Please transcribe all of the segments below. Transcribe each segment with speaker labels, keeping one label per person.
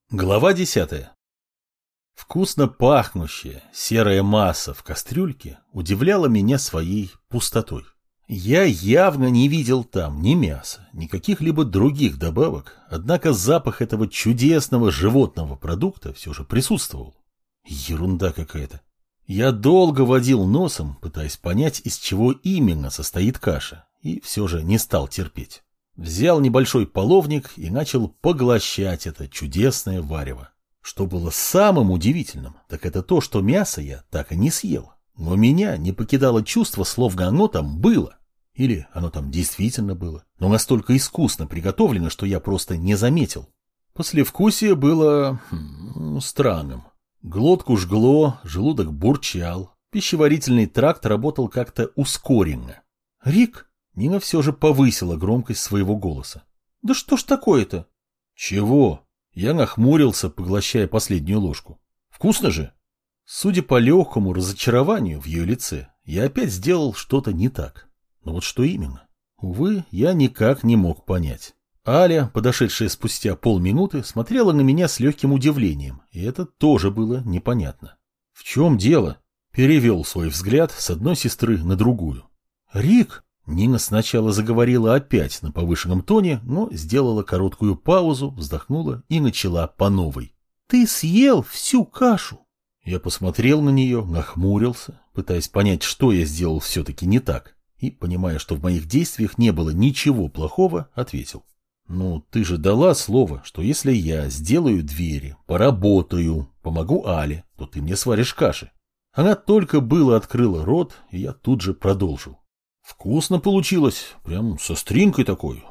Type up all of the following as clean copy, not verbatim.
Speaker 1: Глава 10. Вкусно пахнущая серая масса в кастрюльке удивляла меня своей пустотой. Я явно не видел там ни мяса, ни каких-либо других добавок, однако запах этого чудесного животного продукта все же присутствовал. Ерунда какая-то. Я долго водил носом, пытаясь понять, из чего именно состоит каша, и все же не стал терпеть. Взял небольшой половник и начал поглощать это чудесное варево. Что было самым удивительным, так это то, что мясо я так и не съел. Но меня не покидало чувство, словно оно там было. Или оно там действительно было, но настолько искусно приготовлено, что я просто не заметил. Послевкусие было странным. Глотку жгло, желудок бурчал, пищеварительный тракт работал как-то ускоренно. «Рик!» Нина все же повысила громкость своего голоса. «Да что ж такое-то?» «Чего?» Я нахмурился, поглощая последнюю ложку. «Вкусно же?» Судя по легкому разочарованию в ее лице, я опять сделал что-то не так. Но вот что именно? Увы, я никак не мог понять. Аля, подошедшая спустя полминуты, смотрела на меня с легким удивлением, и это тоже было непонятно. «В чем дело?» Перевел свой взгляд с одной сестры на другую. «Рик!» Нина сначала заговорила опять на повышенном тоне, но сделала короткую паузу, вздохнула и начала по новой. «Ты съел всю кашу!» Я посмотрел на нее, нахмурился, пытаясь понять, что я сделал все-таки не так, и, понимая, что в моих действиях не было ничего плохого, ответил. «Ну, ты же дала слово, что если я сделаю двери, поработаю, помогу Але, то ты мне сваришь каши». Она только было открыла рот, и я тут же продолжил. «Вкусно получилось, прям со стринкой такой.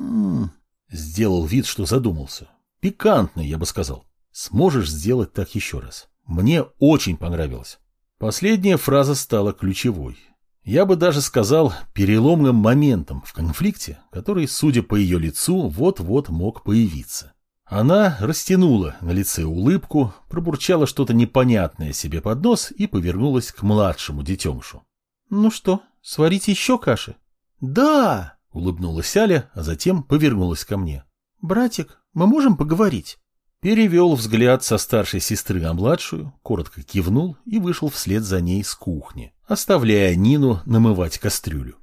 Speaker 1: Сделал вид, что задумался. Пикантный, я бы сказал. Сможешь сделать так еще раз? Мне очень понравилось». Последняя фраза стала ключевой. Я бы даже сказал переломным моментом в конфликте, который, судя по ее лицу, вот-вот мог появиться. Она растянула на лице улыбку, пробурчала что-то непонятное себе под нос и повернулась к младшему детенышу. «Ну что, сварить еще каши?» «Да!» — улыбнулась Аля, а затем повернулась ко мне. «Братик, мы можем поговорить?» Перевел взгляд со старшей сестры на младшую, коротко кивнул и вышел вслед за ней с кухни, оставляя Нину намывать кастрюлю.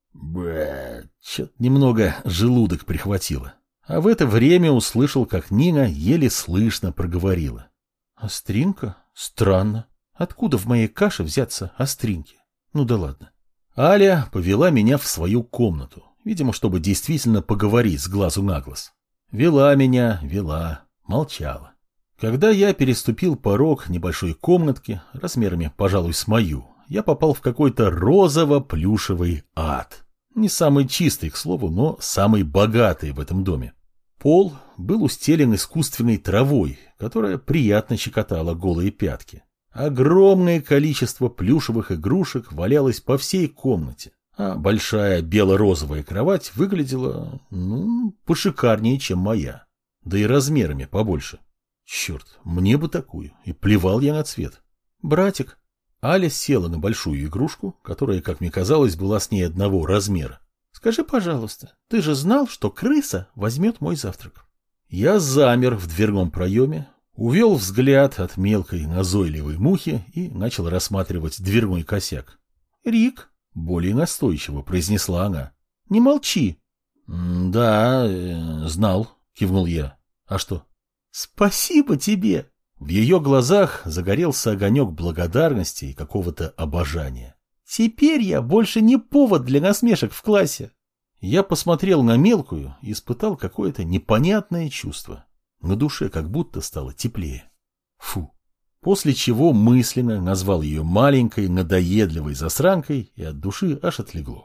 Speaker 1: Чё-то немного желудок прихватило. А в это время услышал, как Нина еле слышно проговорила. «Остринка? Странно. Откуда в моей каше взяться остринки? Ну да ладно». Аля повела меня в свою комнату, видимо, чтобы действительно поговорить с глазу на глаз. Вела меня, вела, молчала. Когда я переступил порог небольшой комнатки, размерами, пожалуй, с мою, я попал в какой-то розово-плюшевый ад. Не самый чистый, к слову, но самый богатый в этом доме. Пол был устелен искусственной травой, которая приятно щекотала голые пятки. Огромное количество плюшевых игрушек валялось по всей комнате, а большая бело-розовая кровать выглядела, пошикарнее, чем моя, да и размерами побольше. Черт, мне бы такую, и плевал я на цвет. «Братик!» Аля села на большую игрушку, которая, как мне казалось, была с ней одного размера. «Скажи, пожалуйста, ты же знал, что крыса возьмет мой завтрак?» Я замер в дверном проеме, увел взгляд от мелкой назойливой мухи и начал рассматривать дверной косяк. «Рик!» — более настойчиво произнесла она. «Не молчи!» «Да, знал», — кивнул я. «А что?» «Спасибо тебе!» В ее глазах загорелся огонек благодарности и какого-то обожания. «Теперь я больше не повод для насмешек в классе!» Я посмотрел на мелкую и испытал какое-то непонятное чувство. На душе как будто стало теплее. Фу. После чего мысленно назвал ее маленькой, надоедливой засранкой, и от души аж отлегло.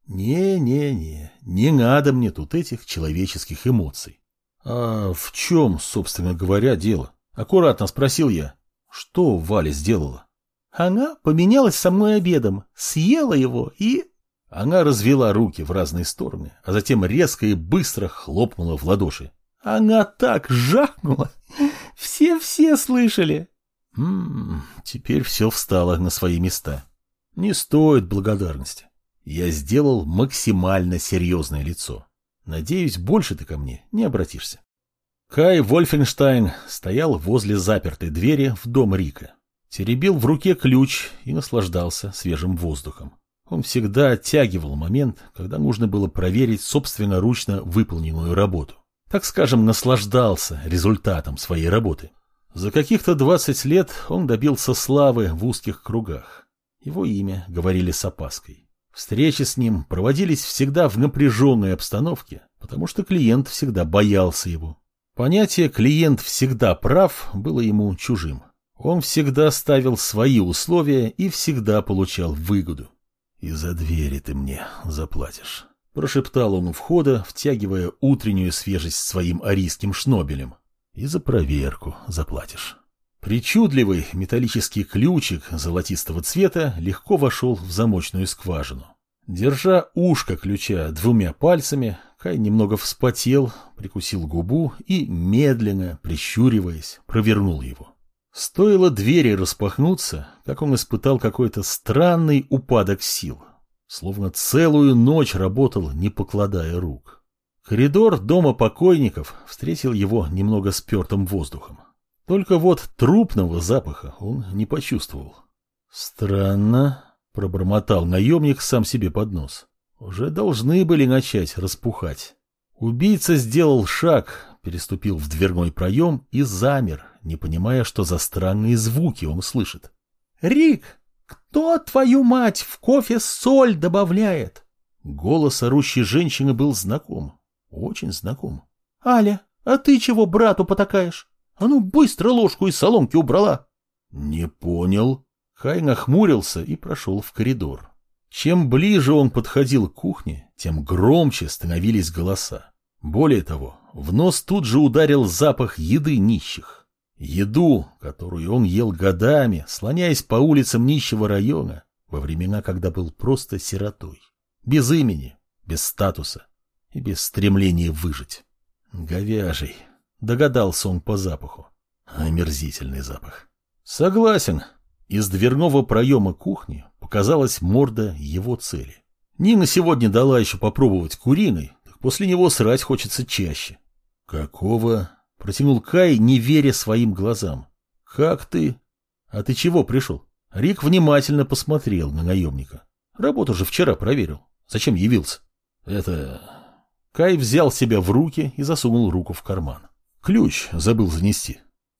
Speaker 1: Не надо мне тут этих человеческих эмоций. А в чем, собственно говоря, дело? Аккуратно спросил я. Что Валя сделала? Она поменялась со мной обедом, съела его и... Она развела руки в разные стороны, а затем резко и быстро хлопнула в ладоши. Она так жахнула. Все слышали. Теперь все встало на свои места. Не стоит благодарности. Я сделал максимально серьезное лицо. Надеюсь, больше ты ко мне не обратишься. Кай Вольфенштайн стоял возле запертой двери в дом Рика. Теребил в руке ключ и наслаждался свежим воздухом. Он всегда оттягивал момент, когда нужно было проверить собственноручно выполненную работу. Так скажем, наслаждался результатом своей работы. За каких-то 20 лет он добился славы в узких кругах. Его имя говорили с опаской. Встречи с ним проводились всегда в напряженной обстановке, потому что клиент всегда боялся его. Понятие «клиент всегда прав» было ему чужим. Он всегда ставил свои условия и всегда получал выгоду. «И за двери ты мне заплатишь», — прошептал он у входа, втягивая утреннюю свежесть своим арийским шнобелем. «И за проверку заплатишь». Причудливый металлический ключик золотистого цвета легко вошел в замочную скважину. Держа ушко ключа 2 пальцами, Кай немного вспотел, прикусил губу и, медленно, прищуриваясь, провернул его. Стоило двери распахнуться, как он испытал какой-то странный упадок сил, словно целую ночь работал, не покладая рук. Коридор дома покойников встретил его немного спертым воздухом. Только вот трупного запаха он не почувствовал. «Странно», — пробормотал наемник сам себе под нос. «Уже должны были начать распухать». Убийца сделал шаг, переступил в дверной проем и замер, не понимая, что за странные звуки он слышит. «Рик, кто, твою мать, в кофе соль добавляет?» Голос орущей женщины был знаком, очень знаком. «Аля, а ты чего брату потакаешь? А ну быстро ложку из соломки убрала!» «Не понял». Кай нахмурился и прошел в коридор. Чем ближе он подходил к кухне, тем громче становились голоса. Более того, в нос тут же ударил запах еды нищих. Еду, которую он ел годами, слоняясь по улицам нищего района, во времена, когда был просто сиротой. Без имени, без статуса и без стремления выжить. Говяжий. Догадался он по запаху. Омерзительный запах. Согласен. Из дверного проема кухни показалась морда его цели. Нина сегодня дала еще попробовать куриной, так после него срать хочется чаще. Какого? Протянул Кай, не веря своим глазам. Как ты? А ты чего пришел? Рик внимательно посмотрел на наемника. Работу же вчера проверил. Зачем явился? Это... Кай взял себя в руки и засунул руку в карман. Ключ забыл занести.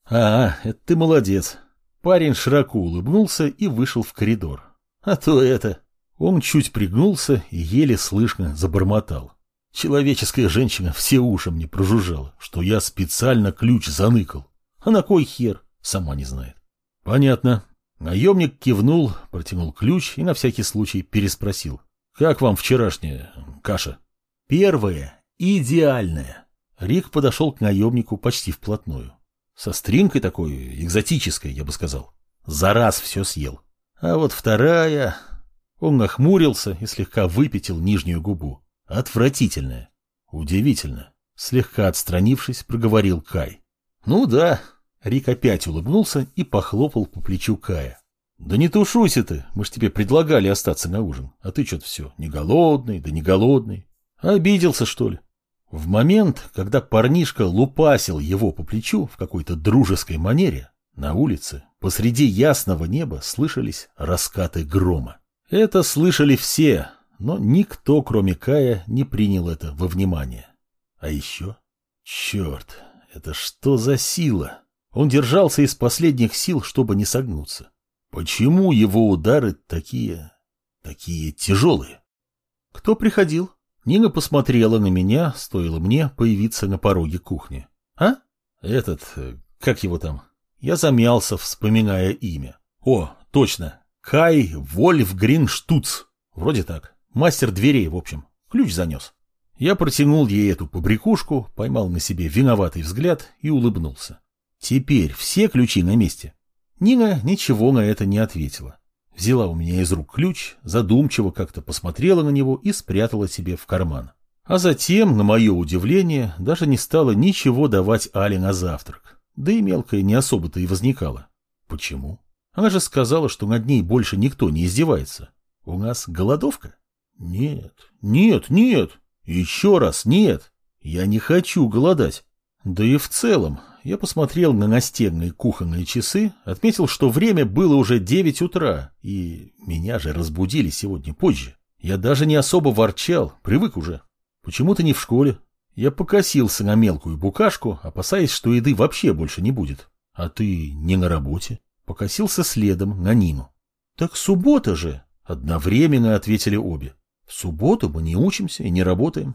Speaker 1: Это ты молодец. Парень широко улыбнулся и вышел в коридор. А то это... Он чуть пригнулся и еле слышно забормотал. Человеческая женщина все уши мне прожужжала, что я специально ключ заныкал. А на кой хер? Сама не знает. Понятно. Наемник кивнул, протянул ключ и на всякий случай переспросил. Как вам вчерашняя каша? Первая, идеальная. Рик подошел к наемнику почти вплотную. Со стринкой такой, экзотической, я бы сказал. За раз все съел. А вот вторая... Он нахмурился и слегка выпятил нижнюю губу. Отвратительная. Удивительно. Слегка отстранившись, проговорил Кай. Ну да. Рик опять улыбнулся и похлопал по плечу Кая. Да не тушуйся ты, мы ж тебе предлагали остаться на ужин. А ты что-то все, не голодный, да не голодный. Обиделся, что ли? В момент, когда парнишка лупасил его по плечу в какой-то дружеской манере, на улице, посреди ясного неба, слышались раскаты грома. Это слышали все, но никто, кроме Кая, не принял это во внимание. А еще... Черт, это что за сила? Он держался из последних сил, чтобы не согнуться. Почему его удары такие тяжелые? Кто приходил? Нина посмотрела на меня, стоило мне появиться на пороге кухни. А? Как его там? Я замялся, вспоминая имя. О, точно. Кай Вольфгринштуц. Вроде так. Мастер дверей, в общем. Ключ занес. Я протянул ей эту побрякушку, поймал на себе виноватый взгляд и улыбнулся. Теперь все ключи на месте. Нина ничего на это не ответила. Взяла у меня из рук ключ, задумчиво как-то посмотрела на него и спрятала себе в карман. А затем, на мое удивление, даже не стала ничего давать Але на завтрак. Да и мелкая не особо-то и возникала. Почему? Она же сказала, что над ней больше никто не издевается. У нас голодовка? Нет, нет, нет. Еще раз нет. Я не хочу голодать. Да и в целом, я посмотрел на настенные кухонные часы, отметил, что время было уже 9 утра, и меня же разбудили сегодня позже. Я даже не особо ворчал, привык уже. Почему ты не в школе? Я покосился на мелкую букашку, опасаясь, что еды вообще больше не будет. А ты не на работе? Покосился следом на Нину. Так суббота же, одновременно ответили обе. В субботу мы не учимся и не работаем.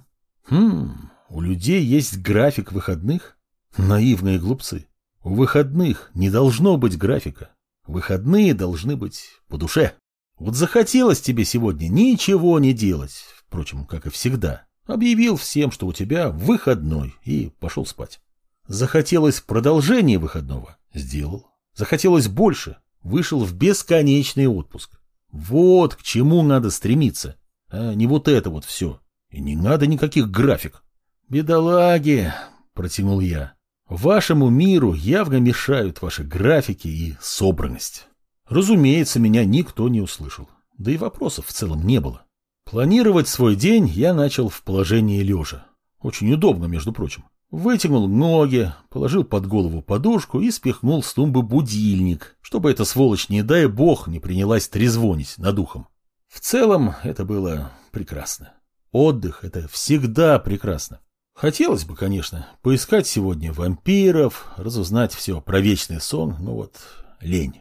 Speaker 1: У людей есть график выходных? Наивные глупцы. У выходных не должно быть графика. Выходные должны быть по душе. Вот захотелось тебе сегодня ничего не делать, впрочем, как и всегда. Объявил всем, что у тебя выходной, и пошел спать. Захотелось продолжения выходного – сделал. Захотелось больше – вышел в бесконечный отпуск. Вот к чему надо стремиться, а не вот это вот все. И не надо никаких график. «Бедолаги», – протянул я, – «вашему миру явно мешают ваши графики и собранность». Разумеется, меня никто не услышал, да и вопросов в целом не было. Планировать свой день я начал в положении лежа. Очень удобно, между прочим. Вытянул ноги, положил под голову подушку и спихнул с тумбы будильник, чтобы эта сволочь, не дай бог, не принялась трезвонить над ухом. В целом, это было прекрасно. Отдых — это всегда прекрасно. Хотелось бы, конечно, поискать сегодня вампиров, разузнать все про вечный сон, но вот лень.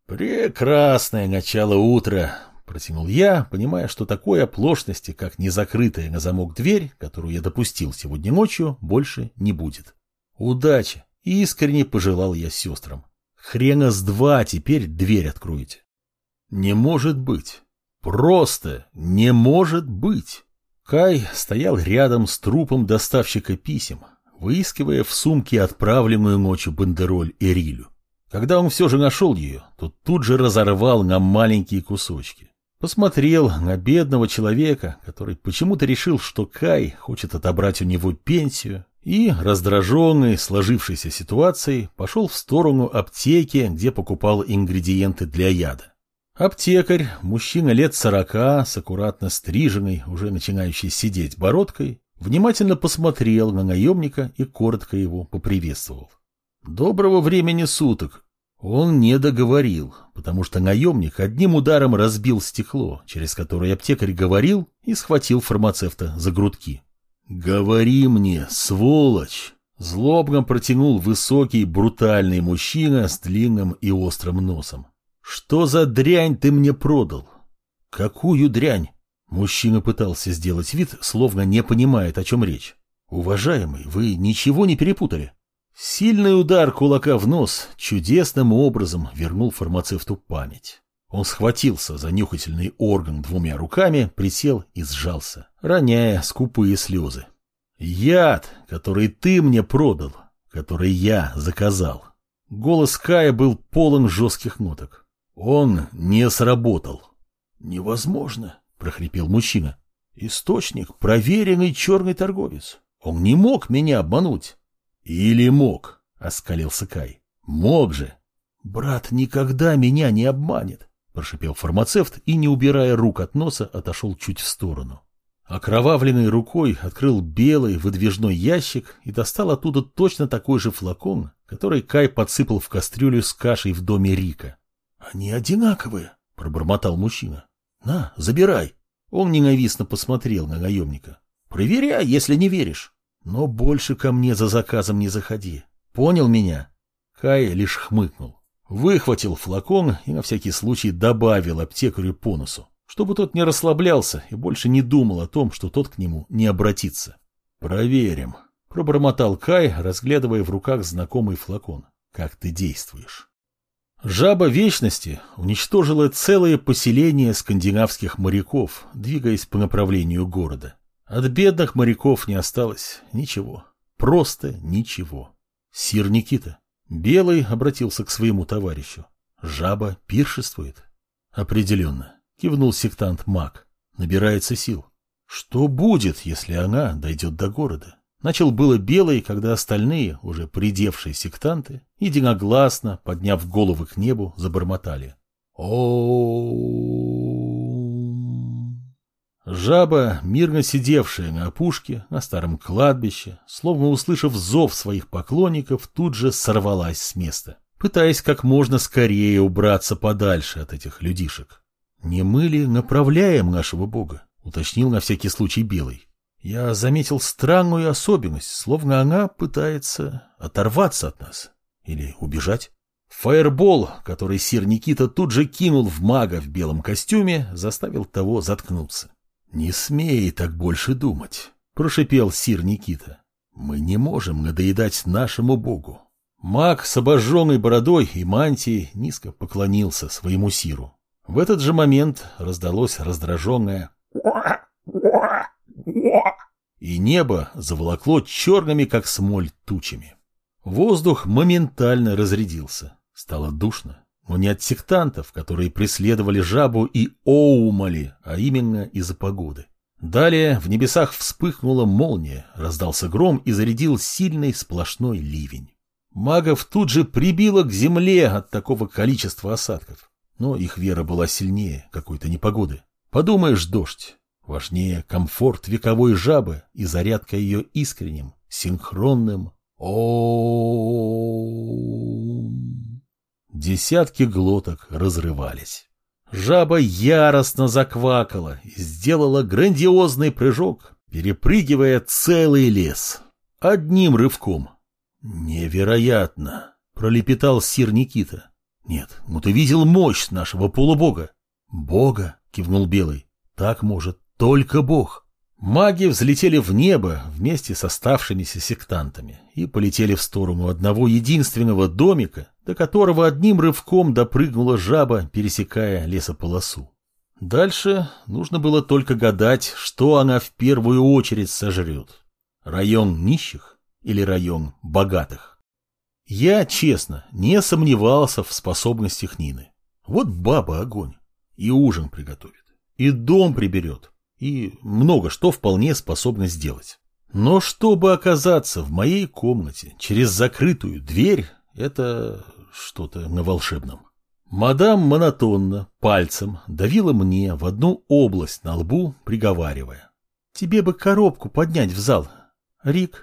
Speaker 1: Прекрасное начало утра. Протянул я, понимая, что такой оплошности, как незакрытая на замок дверь, которую я допустил сегодня ночью, больше не будет. Удачи! Искренне пожелал я сестрам. Хрена с два теперь дверь откроете. Не может быть. Просто не может быть. Кай стоял рядом с трупом доставщика писем, выискивая в сумке отправленную ночью бандероль Эрилю. Когда он все же нашел ее, то тут же разорвал на маленькие кусочки. Посмотрел на бедного человека, который почему-то решил, что Кай хочет отобрать у него пенсию, и, раздраженный сложившейся ситуацией, пошел в сторону аптеки, где покупал ингредиенты для яда. Аптекарь, мужчина лет 40, с аккуратно стриженной, уже начинающей сидеть бородкой, внимательно посмотрел на наемника и коротко его поприветствовал. «Доброго времени суток!» Он не договорил, потому что наемник одним ударом разбил стекло, через которое аптекарь говорил, и схватил фармацевта за грудки. «Говори мне, сволочь!» Злобно протянул высокий, брутальный мужчина с длинным и острым носом. «Что за дрянь ты мне продал?» «Какую дрянь?» Мужчина пытался сделать вид, словно не понимает, о чем речь. «Уважаемый, вы ничего не перепутали?» Сильный удар кулака в нос чудесным образом вернул фармацевту память. Он схватился за нюхательный орган двумя руками, присел и сжался, роняя скупые слезы. «Яд, который ты мне продал, который я заказал». Голос Кая был полон жестких ноток. «Он не сработал». «Невозможно», — прохрипел мужчина. «Источник — проверенный черный торговец. Он не мог меня обмануть». «Или мог», — оскалился Кай. «Мог же». «Брат никогда меня не обманет», — прошипел фармацевт и, не убирая рук от носа, отошел чуть в сторону. Окровавленной рукой открыл белый выдвижной ящик и достал оттуда точно такой же флакон, который Кай подсыпал в кастрюлю с кашей в доме Рика. «Они одинаковые», — пробормотал мужчина. «На, забирай». Он ненавистно посмотрел на наемника. «Проверяй, если не веришь. Но больше ко мне за заказом не заходи. Понял меня?» Кай лишь хмыкнул. Выхватил флакон и на всякий случай добавил аптекарю по носу, чтобы тот не расслаблялся и больше не думал о том, что тот к нему не обратится. «Проверим», — пробормотал Кай, разглядывая в руках знакомый флакон. «Как ты действуешь?» Жаба Вечности уничтожила целое поселение скандинавских моряков, двигаясь по направлению города. От бедных моряков не осталось ничего. Просто ничего. Сир Никита. Белый обратился к своему товарищу. Жаба пиршествует. Определенно. Кивнул сектант Мак. Набирается сил. Что будет, если она дойдет до города? Начал было Белый, когда остальные, уже придевшие сектанты, единогласно, подняв головы к небу, забормотали. О. Жаба, мирно сидевшая на опушке, на старом кладбище, словно услышав зов своих поклонников, тут же сорвалась с места, пытаясь как можно скорее убраться подальше от этих людишек. «Не мы ли направляем нашего бога?» — уточнил на всякий случай Белый. Я заметил странную особенность, словно она пытается оторваться от нас или убежать. Фаербол, который сир Никита тут же кинул в мага в белом костюме, заставил того заткнуться. «Не смей так больше думать», — прошипел сир Никита. «Мы не можем надоедать нашему богу». Маг с обожженной бородой и мантией низко поклонился своему сиру. В этот же момент раздалось раздраженное и небо заволокло черными, как смоль, тучами. Воздух моментально разрядился. Стало душно, но не от сектантов, которые преследовали жабу и оумали, а именно из-за погоды. Далее в небесах вспыхнула молния, раздался гром и зарядил сильный сплошной ливень. Магов тут же прибило к земле от такого количества осадков. Но их вера была сильнее какой-то непогоды. Подумаешь, дождь. Важнее комфорт вековой жабы и зарядка ее искренним, синхронным «Оом». Десятки глоток разрывались. Жаба яростно заквакала и сделала грандиозный прыжок, перепрыгивая целый лес. Одним рывком. «Невероятно!» — пролепетал сир Никита. «Нет, ну ты видел мощь нашего полубога». «Бога?» — кивнул Белый. «Так может только Бог». Маги взлетели в небо вместе с оставшимися сектантами и полетели в сторону одного единственного домика, до которого одним рывком допрыгнула жаба, пересекая лесополосу. Дальше нужно было только гадать, что она в первую очередь сожрет. Район нищих или район богатых? Я, честно, не сомневался в способностях Нины. Вот баба огонь. И ужин приготовит, и дом приберет, и много что вполне способна сделать. Но чтобы оказаться в моей комнате через закрытую дверь, это что-то на волшебном. Мадам монотонно, пальцем давила мне в одну область на лбу, приговаривая. «Тебе бы коробку поднять в зал. Рик,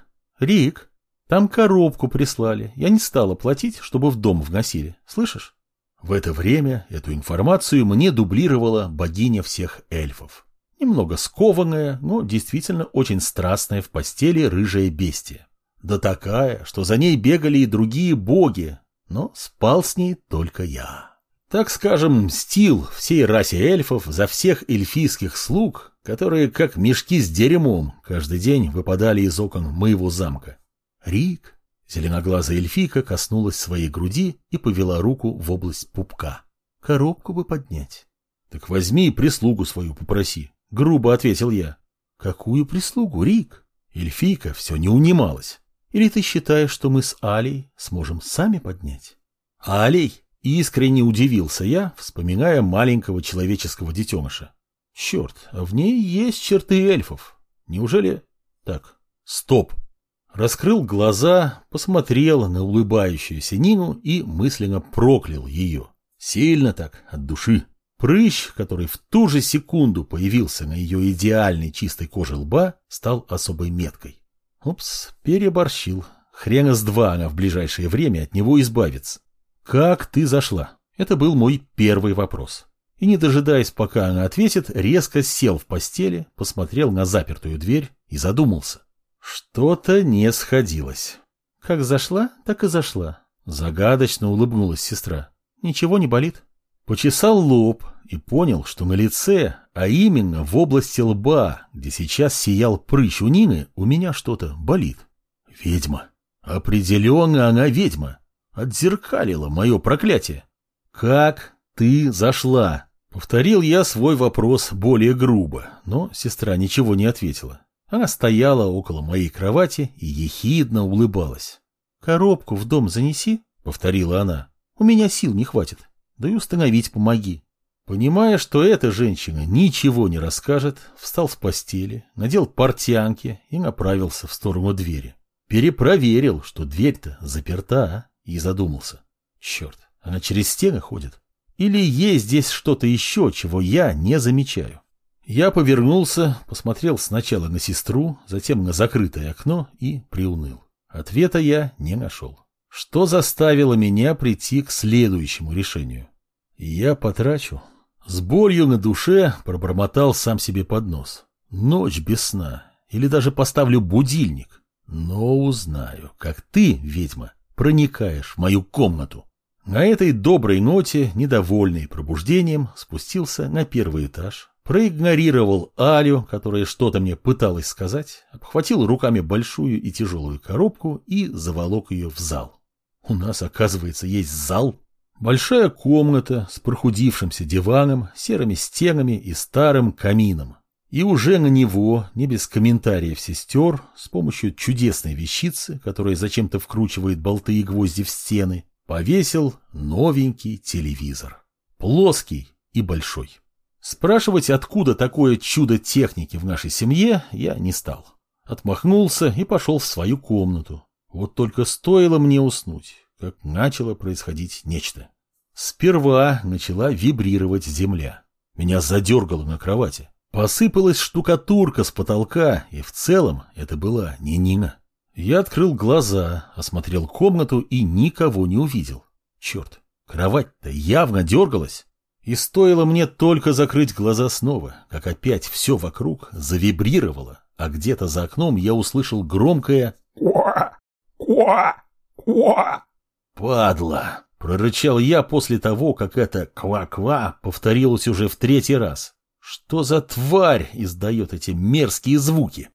Speaker 1: там коробку прислали. Я не стала платить, чтобы в дом вносили. Слышишь?» В это время эту информацию мне дублировала богиня всех эльфов. Немного скованная, но действительно очень страстная в постели рыжая бестия. Да такая, что за ней бегали и другие боги, но спал с ней только я. Так скажем, мстил всей расе эльфов за всех эльфийских слуг, которые, как мешки с дерьмом, каждый день выпадали из окон моего замка. «Рик!» — зеленоглазая эльфийка коснулась своей груди и повела руку в область пупка. «Коробку бы поднять». «Так возьми и прислугу свою попроси», — грубо ответил я. «Какую прислугу, Рик?» Эльфийка все не унималась. «Или ты считаешь, что мы с Алей сможем сами поднять?» «Алей?» — искренне удивился я, вспоминая маленького человеческого детеныша. «Черт, а в ней есть черты эльфов. Неужели...» «Так, стоп!» Раскрыл глаза, посмотрел на улыбающуюся Нину и мысленно проклял ее. Сильно так, от души. Прыщ, который в ту же секунду появился на ее идеальной чистой коже лба, стал особой меткой. Упс, переборщил. Хрена с два она в ближайшее время от него избавится. «Как ты зашла?» Это был мой первый вопрос. И, не дожидаясь, пока она ответит, резко сел в постели, посмотрел на запертую дверь и задумался. Что-то не сходилось. «Как зашла, так и зашла», — загадочно улыбнулась сестра. «Ничего не болит?» Почесал лоб и понял, что на лице, а именно в области лба, где сейчас сиял прыщ у Нины, у меня что-то болит. Ведьма. Определенно она ведьма. Отзеркалила мое проклятие. «Как ты зашла?» Повторил я свой вопрос более грубо, но сестра ничего не ответила. Она стояла около моей кровати и ехидно улыбалась. «Коробку в дом занеси», — повторила она. «У меня сил не хватит. Да и установить помоги». Понимая, что эта женщина ничего не расскажет, встал с постели, надел портянки и направился в сторону двери. Перепроверил, что дверь-то заперта, и задумался. Черт, она через стены ходит? Или есть здесь что-то еще, чего я не замечаю? Я повернулся, посмотрел сначала на сестру, затем на закрытое окно и приуныл. Ответа я не нашел. Что заставило меня прийти к следующему решению? Я потрачу. С болью на душе пробормотал сам себе под нос. Ночь без сна. Или даже поставлю будильник. Но узнаю, как ты, ведьма, проникаешь в мою комнату. На этой доброй ноте, недовольный пробуждением, спустился на первый этаж, проигнорировал Алю, которая что-то мне пыталась сказать, обхватил руками большую и тяжелую коробку и заволок ее в зал. У нас, оказывается, есть зал. Большая комната с прохудившимся диваном, серыми стенами и старым камином. И уже на него, не без комментариев сестер, с помощью чудесной вещицы, которая зачем-то вкручивает болты и гвозди в стены, повесил новенький телевизор. Плоский и большой. Спрашивать, откуда такое чудо техники в нашей семье, я не стал. Отмахнулся и пошел в свою комнату. Вот только стоило мне уснуть, как начало происходить нечто. Сперва начала вибрировать земля. Меня задергало на кровати. Посыпалась штукатурка с потолка, и в целом это была не Нина. Я открыл глаза, осмотрел комнату и никого не увидел. Черт, кровать-то явно дергалась. И стоило мне только закрыть глаза снова, как опять все вокруг завибрировало, а где-то за окном я услышал громкое «Ква! Ква! Ква!». «Падла!» — прорычал я после того, как это «ква-ква» повторилось уже в третий раз. Что за тварь издает эти мерзкие звуки?